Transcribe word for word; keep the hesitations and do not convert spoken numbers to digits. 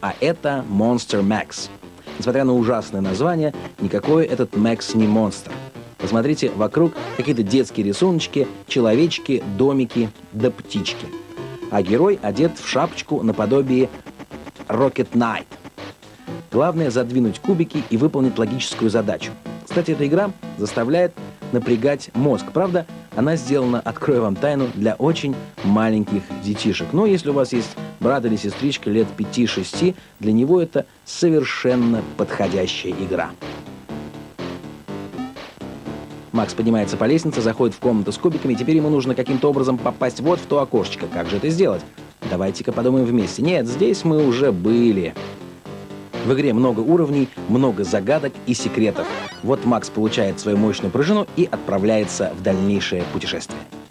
а это Monster Max. Несмотря на ужасное название, никакой этот Макс не монстр. Посмотрите, вокруг какие-то детские рисуночки, человечки, домики да птички. А герой одет в шапочку наподобие Rocket Knight. Главное задвинуть кубики и выполнить логическую задачу. Кстати, эта игра заставляет напрягать мозг. Правда, она сделана, открою вам тайну, для очень маленьких детишек. Но если у вас есть брат или сестричка лет пяти-шести, для него это совершенно подходящая игра. Макс поднимается по лестнице, заходит в комнату с кубиками, и теперь ему нужно каким-то образом попасть вот в то окошечко. Как же это сделать? Давайте-ка подумаем вместе. Нет, здесь мы уже были. В игре много уровней, много загадок и секретов. Вот Макс получает свою мощную пружину и отправляется в дальнейшее путешествие.